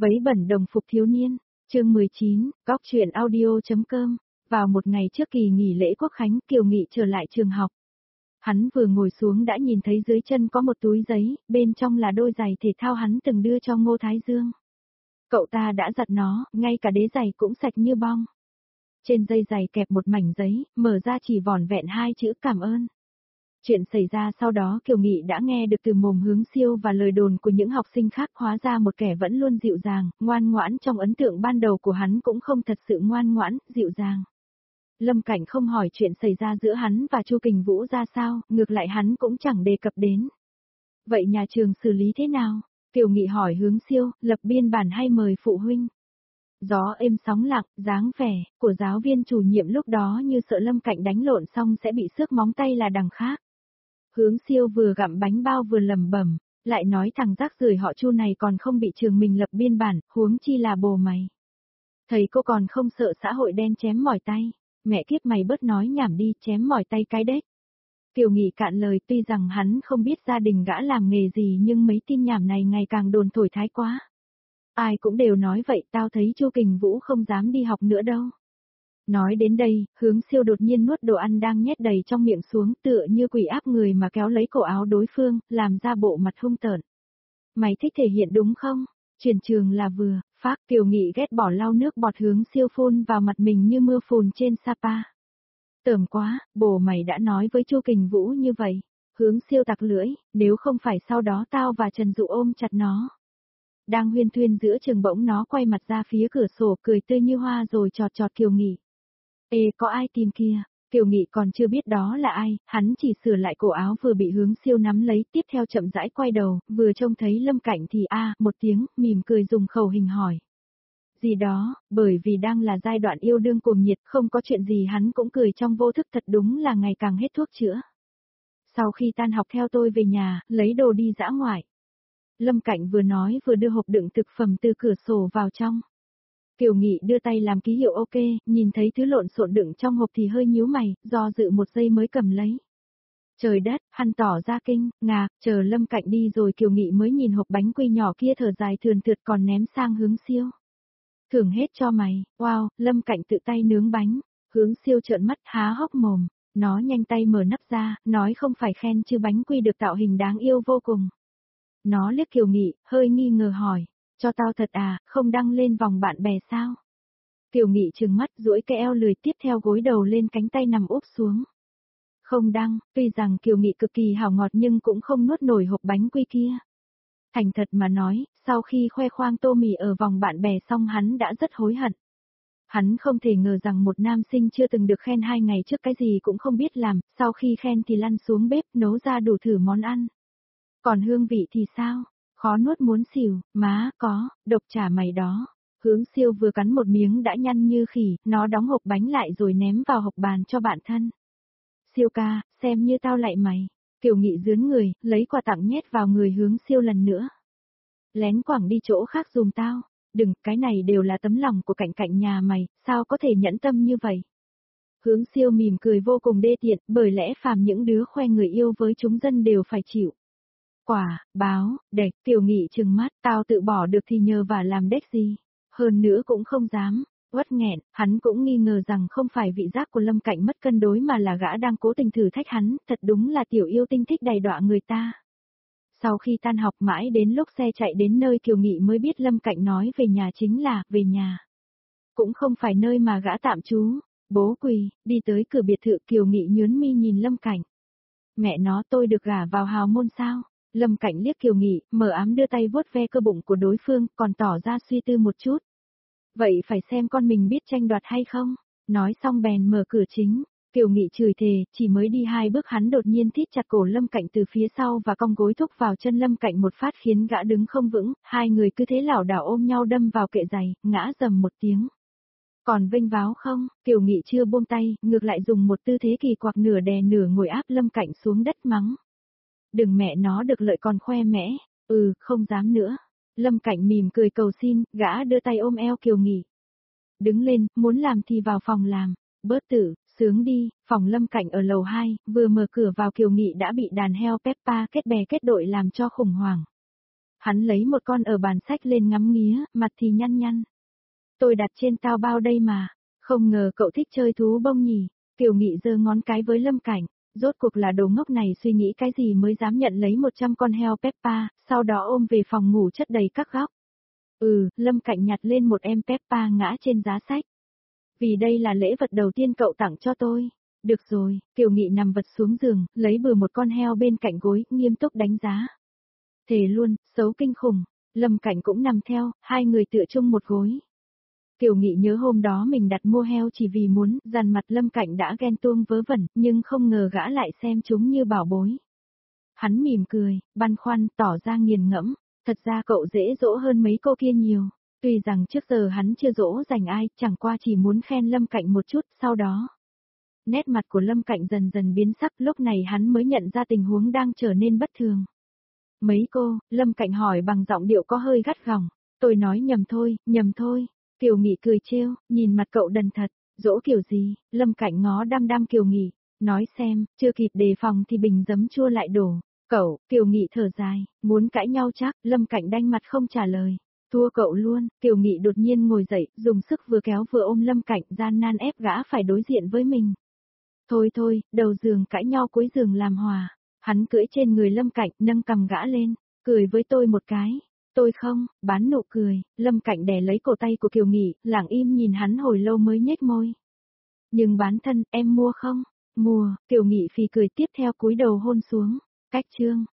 Vấy bẩn đồng phục thiếu niên, chương 19, Góc truyện audio.com, vào một ngày trước kỳ nghỉ lễ Quốc khánh Kiều Nghị trở lại trường học. Hắn vừa ngồi xuống đã nhìn thấy dưới chân có một túi giấy, bên trong là đôi giày thể thao hắn từng đưa cho Ngô Thái Dương. Cậu ta đã giặt nó, ngay cả đế giày cũng sạch như bong. Trên dây giày kẹp một mảnh giấy, mở ra chỉ vỏn vẹn 2 chữ cảm ơn. Chuyện xảy ra sau đó Kiều Nghị đã nghe được từ mồm Hướng Siêu và lời đồn của những học sinh khác, hóa ra một kẻ vẫn luôn dịu dàng, ngoan ngoãn trong ấn tượng ban đầu của hắn cũng không thật sự ngoan ngoãn, dịu dàng. Lâm Cảnh không hỏi chuyện xảy ra giữa hắn và Chu Kình Vũ ra sao, ngược lại hắn cũng chẳng đề cập đến. Vậy nhà trường xử lý thế nào? Kiều Nghị hỏi Hướng Siêu, lập biên bản hay mời phụ huynh? Gió êm sóng lặng, dáng vẻ của giáo viên chủ nhiệm lúc đó như sợ Lâm Cảnh đánh lộn xong sẽ bị xước móng tay là đằng khác. Hướng Siêu vừa gặm bánh bao vừa lẩm bẩm, lại nói thằng rác rưởi họ Chu này còn không bị trường mình lập biên bản, huống chi là bồ mày. Thầy cô còn không sợ xã hội đen chém mỏi tay, mẹ kiếp mày bớt nói nhảm đi, chém mỏi tay cái đấy. Kiều Nghị cạn lời, tuy rằng hắn không biết gia đình gã làm nghề gì nhưng mấy tin nhảm này ngày càng đồn thổi thái quá. Ai cũng đều nói vậy, tao thấy Chu Kình Vũ không dám đi học nữa đâu. Nói đến đây, Hướng Siêu đột nhiên nuốt đồ ăn đang nhét đầy trong miệng xuống, tựa như quỷ áp người mà kéo lấy cổ áo đối phương, làm ra bộ mặt hung tợn. Mày thích thể hiện đúng không? Chuyển trường là vừa, phác. Kiều Nghị ghét bỏ lau nước bọt Hướng Siêu phun vào mặt mình như mưa phùn trên Sapa. Tởm quá, bồ mày đã nói với Chu Kình Vũ như vậy. Hướng Siêu tặc lưỡi, nếu không phải sau đó tao và Trần Dụ ôm chặt nó. Đang huyên thuyên giữa trường bỗng nó quay mặt ra phía cửa sổ cười tươi như hoa rồi chọt chọt Kiều Nghị. Ê, có ai tìm kia? Kiều Nghị còn chưa biết đó là ai, hắn chỉ sửa lại cổ áo vừa bị Hướng Siêu nắm lấy, tiếp theo chậm rãi quay đầu, vừa trông thấy Lâm Cảnh thì một tiếng, mỉm cười dùng khẩu hình hỏi. Gì đó, bởi vì đang là giai đoạn yêu đương cuồng nhiệt, không có chuyện gì hắn cũng cười trong vô thức, thật đúng là ngày càng hết thuốc chữa. Sau khi tan học theo tôi về nhà, lấy đồ đi dã ngoại. Lâm Cảnh vừa nói vừa đưa hộp đựng thực phẩm từ cửa sổ vào trong. Kiều Nghị đưa tay làm ký hiệu ok, nhìn thấy thứ lộn xộn đựng trong hộp thì hơi nhíu mày, do dự một giây mới cầm lấy. Trời đất, hắn tỏ ra kinh, ngạc, chờ Lâm Cảnh đi rồi Kiều Nghị mới nhìn hộp bánh quy nhỏ kia thở dài thườn thượt còn ném sang Hướng Siêu. Thưởng hết cho mày, wow, Lâm Cảnh tự tay nướng bánh, Hướng Siêu trợn mắt há hốc mồm, nó nhanh tay mở nắp ra, nói không phải khen chứ bánh quy được tạo hình đáng yêu vô cùng. Nó liếc Kiều Nghị, hơi nghi ngờ hỏi. Cho tao thật à, không đăng lên vòng bạn bè sao? Kiều Nghị trừng mắt duỗi cái eo lười tiếp theo gối đầu lên cánh tay nằm úp xuống. Không đăng, tuy rằng Kiều Nghị cực kỳ hào ngọt nhưng cũng không nuốt nổi hộp bánh quy kia. Thành thật mà nói, sau khi khoe khoang tô mì ở vòng bạn bè xong hắn đã rất hối hận. Hắn không thể ngờ rằng một nam sinh chưa từng được khen 2 ngày trước cái gì cũng không biết làm, sau khi khen thì lăn xuống bếp nấu ra đủ thử món ăn. Còn hương vị thì sao? Khó nuốt muốn xỉu, má, có, độc trả mày đó. Hướng Siêu vừa cắn một miếng đã nhăn như khỉ, nó đóng hộp bánh lại rồi ném vào hộp bàn cho bạn thân. Siêu ca, xem như tao lại mày. Kiều Nghị dướn người, lấy quà tặng nhét vào người Hướng Siêu lần nữa. Lén quảng đi chỗ khác dùm tao. Đừng, cái này đều là tấm lòng của cạnh cạnh nhà mày, sao có thể nhẫn tâm như vậy? Hướng Siêu mỉm cười vô cùng đê tiện, bởi lẽ phàm những đứa khoe người yêu với chúng dân đều phải chịu. Quả, báo, đệch, Kiều Nghị trừng mắt, tao tự bỏ được thì nhờ và làm đếch gì. Hơn nữa cũng không dám, uất nghẹn, hắn cũng nghi ngờ rằng không phải vị giác của Lâm Cảnh mất cân đối mà là gã đang cố tình thử thách hắn, thật đúng là tiểu yêu tinh thích đầy đọa người ta. Sau khi tan học mãi đến lúc xe chạy đến nơi Kiều Nghị mới biết Lâm Cảnh nói về nhà chính là, về nhà. Cũng không phải nơi mà gã tạm trú, bố quỳ, đi tới cửa biệt thự Kiều Nghị nhướng mi nhìn Lâm Cảnh. Mẹ nó tôi được gả vào hào môn sao? Lâm Cảnh liếc Kiều Nghị, mờ ám đưa tay vuốt ve cơ bụng của đối phương, còn tỏ ra suy tư một chút. Vậy phải xem con mình biết tranh đoạt hay không? Nói xong bèn mở cửa chính. Kiều Nghị chửi thề, chỉ mới đi 2 bước hắn đột nhiên thít chặt cổ Lâm Cảnh từ phía sau và cong gối thúc vào chân Lâm Cảnh một phát khiến gã đứng không vững, hai người cứ thế lảo đảo ôm nhau đâm vào kệ giày, ngã rầm một tiếng. Còn vênh váo không? Kiều Nghị chưa buông tay, ngược lại dùng một tư thế kỳ quặc nửa đè nửa ngồi áp Lâm Cảnh xuống đất mắng. Đừng mẹ nó được lợi còn khoe mẽ, không dám nữa. Lâm Cảnh mỉm cười cầu xin, gã đưa tay ôm eo Kiều Nghị. Đứng lên, muốn làm thì vào phòng làm, bớt tử, sướng đi, phòng Lâm Cảnh ở lầu 2, vừa mở cửa vào Kiều Nghị đã bị đàn heo Peppa kết bè kết đội làm cho khủng hoảng. Hắn lấy một con ở bàn sách lên ngắm nghía, mặt thì nhăn nhăn. Tôi đặt trên tao bao đây mà, không ngờ cậu thích chơi thú bông nhỉ. Kiều Nghị giơ ngón cái với Lâm Cảnh, rốt cuộc là đồ ngốc này suy nghĩ cái gì mới dám nhận lấy 100 con heo Peppa, sau đó ôm về phòng ngủ chất đầy các góc. Lâm Cảnh nhặt lên một em Peppa ngã trên giá sách. Vì đây là lễ vật đầu tiên cậu tặng cho tôi. Được rồi, Kiều Nghị nằm vật xuống giường, lấy bừa một con heo bên cạnh gối, nghiêm túc đánh giá. Thề luôn, xấu kinh khủng. Lâm Cảnh cũng nằm theo, hai người tựa chung một gối. Kiều Nghị nhớ hôm đó mình đặt mua heo chỉ vì muốn, dằn mặt Lâm Cảnh đã ghen tuông vớ vẩn, nhưng không ngờ gã lại xem chúng như bảo bối. Hắn mỉm cười, băn khoăn, tỏ ra nghiền ngẫm, thật ra cậu dễ dỗ hơn mấy cô kia nhiều. Tuy rằng trước giờ hắn chưa dỗ dành ai, chẳng qua chỉ muốn khen Lâm Cảnh một chút, sau đó. Nét mặt của Lâm Cảnh dần dần biến sắc, lúc này hắn mới nhận ra tình huống đang trở nên bất thường. Mấy cô, Lâm Cảnh hỏi bằng giọng điệu có hơi gắt gỏng. Tôi nói nhầm thôi. Kiều Nghị cười trêu, nhìn mặt cậu đần thật, dỗ kiểu gì, Lâm Cảnh ngó đăm đăm Kiều Nghị, nói xem, chưa kịp đề phòng thì bình giấm chua lại đổ. Cậu, Kiều Nghị thở dài, muốn cãi nhau chắc, Lâm Cảnh đanh mặt không trả lời. Thua cậu luôn, Kiều Nghị đột nhiên ngồi dậy, dùng sức vừa kéo vừa ôm Lâm Cảnh, gian nan ép gã phải đối diện với mình. Thôi, đầu giường cãi nhau cuối giường làm hòa. Hắn cưỡi trên người Lâm Cảnh, nâng cầm gã lên, cười với tôi một cái. Tôi không, bán nụ cười, Lâm Cảnh đè lấy cổ tay của Kiều Nghị, lặng im nhìn hắn hồi lâu mới nhếch môi. Nhưng bán thân, em mua không? Mua, Kiều Nghị phì cười tiếp theo cúi đầu hôn xuống. Cách chương.